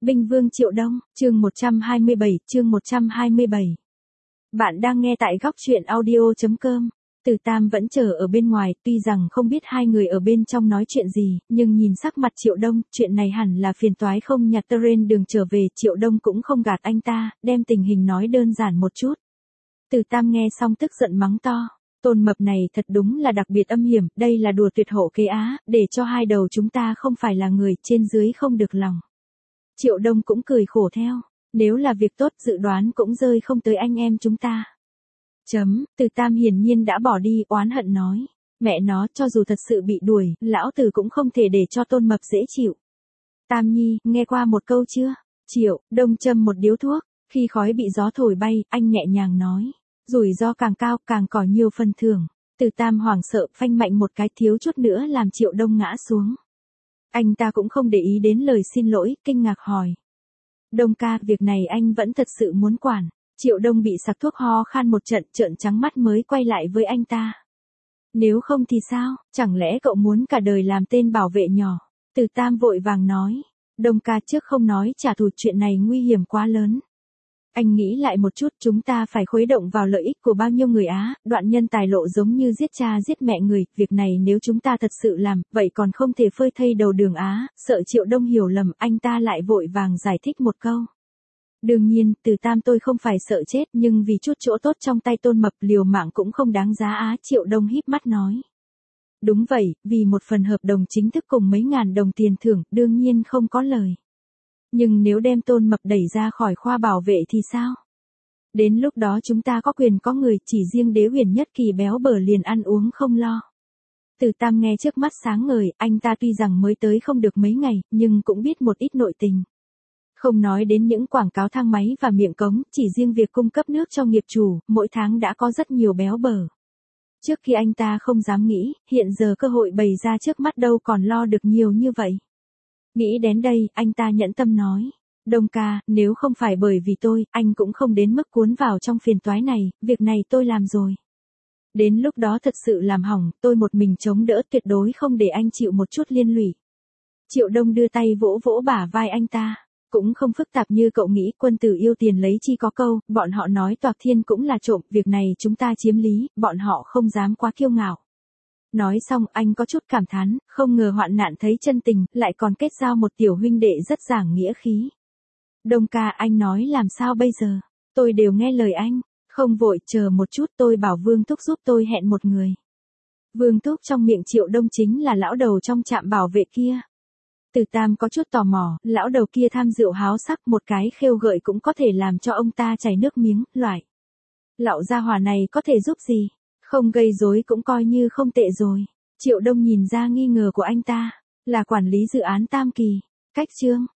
Binh Vương Triệu Đông, chương 127. Bạn đang nghe tại góc truyện audio.com. Từ Tam vẫn chờ ở bên ngoài, tuy rằng không biết hai người ở bên trong nói chuyện gì, nhưng nhìn sắc mặt Triệu Đông, chuyện này hẳn là phiền toái không nhặt train đường trở về, Triệu Đông cũng không gạt anh ta, đem tình hình nói đơn giản một chút. Từ Tam nghe xong tức giận mắng to. Tôn Mập này thật đúng là đặc biệt âm hiểm, đây là đùa tuyệt hộ kế á, để cho hai đầu chúng ta không phải là người, trên dưới không được lòng. Triệu Đông cũng cười khổ theo, nếu là việc tốt dự đoán cũng rơi không tới anh em chúng ta. Từ Tam hiển nhiên đã bỏ đi, oán hận nói, mẹ nó cho dù thật sự bị đuổi, lão tử cũng không thể để cho Tôn Mập dễ chịu. Tam Nhi, nghe qua một câu chưa? Triệu Đông châm một điếu thuốc, khi khói bị gió thổi bay, anh nhẹ nhàng nói, rủi ro càng cao càng có nhiều phần thưởng. Từ Tam hoảng sợ phanh mạnh một cái, thiếu chút nữa làm Triệu Đông ngã xuống. Anh ta cũng không để ý đến lời xin lỗi, kinh ngạc hỏi. Đông ca, việc này anh vẫn thật sự muốn quản. Triệu Đông bị sặc thuốc ho khan một trận, trợn trắng mắt mới quay lại với anh ta. Nếu không thì sao, chẳng lẽ cậu muốn cả đời làm tên bảo vệ nhỏ? Từ Tam vội vàng nói. Đông ca, trước không nói trả thù, chuyện này nguy hiểm quá lớn. Anh nghĩ lại một chút, chúng ta phải khuấy động vào lợi ích của bao nhiêu người á, đoạn nhân tài lộ giống như giết cha giết mẹ người, việc này nếu chúng ta thật sự làm, vậy còn không thể phơi thây đầu đường á, sợ Triệu Đông hiểu lầm, anh ta lại vội vàng giải thích một câu. Đương nhiên, Từ Tam tôi không phải sợ chết, nhưng vì chút chỗ tốt trong tay Tôn Mập liều mạng cũng không đáng giá á, Triệu Đông híp mắt nói. Đúng vậy, vì một phần hợp đồng chính thức cùng mấy ngàn đồng tiền thưởng, đương nhiên không có lời. Nhưng nếu đem Tôn Mập đẩy ra khỏi khoa bảo vệ thì sao? Đến lúc đó chúng ta có quyền có người, chỉ riêng Đế Huyền Nhất Kỳ béo bở liền ăn uống không lo. Từ Tam nghe trước mắt sáng ngời, anh ta tuy rằng mới tới không được mấy ngày, nhưng cũng biết một ít nội tình. Không nói đến những quảng cáo thang máy và miệng cống, chỉ riêng việc cung cấp nước cho nghiệp chủ, mỗi tháng đã có rất nhiều béo bở. Trước khi anh ta không dám nghĩ, hiện giờ cơ hội bày ra trước mắt đâu còn lo được nhiều như vậy. Nghĩ đến đây, anh ta nhẫn tâm nói. Đông ca, nếu không phải bởi vì tôi, anh cũng không đến mức cuốn vào trong phiền toái này, việc này tôi làm rồi. Đến lúc đó thật sự làm hỏng, tôi một mình chống đỡ, tuyệt đối không để anh chịu một chút liên lụy. Triệu Đông đưa tay vỗ vỗ bả vai anh ta. Cũng không phức tạp như cậu nghĩ, quân tử yêu tiền lấy chi có câu, bọn họ nói Toạc Thiên cũng là trộm, việc này chúng ta chiếm lý, bọn họ không dám quá kiêu ngạo. Nói xong anh có chút cảm thán, không ngờ hoạn nạn thấy chân tình, lại còn kết giao một tiểu huynh đệ rất giảng nghĩa khí. Đông ca, anh nói làm sao bây giờ? Tôi đều nghe lời anh, không vội, chờ một chút, tôi bảo Vương Thúc giúp tôi hẹn một người. Vương Thúc trong miệng Triệu Đông chính là lão đầu trong trạm bảo vệ kia. Từ Tam có chút tò mò, lão đầu kia tham rượu háo sắc, một cái khêu gợi cũng có thể làm cho ông ta chảy nước miếng, loại. Lão gia hỏa này có thể giúp gì? Không gây rối cũng coi như không tệ rồi. Triệu Đông nhìn ra nghi ngờ của anh ta, là quản lý dự án Tam Kỳ. Cách chương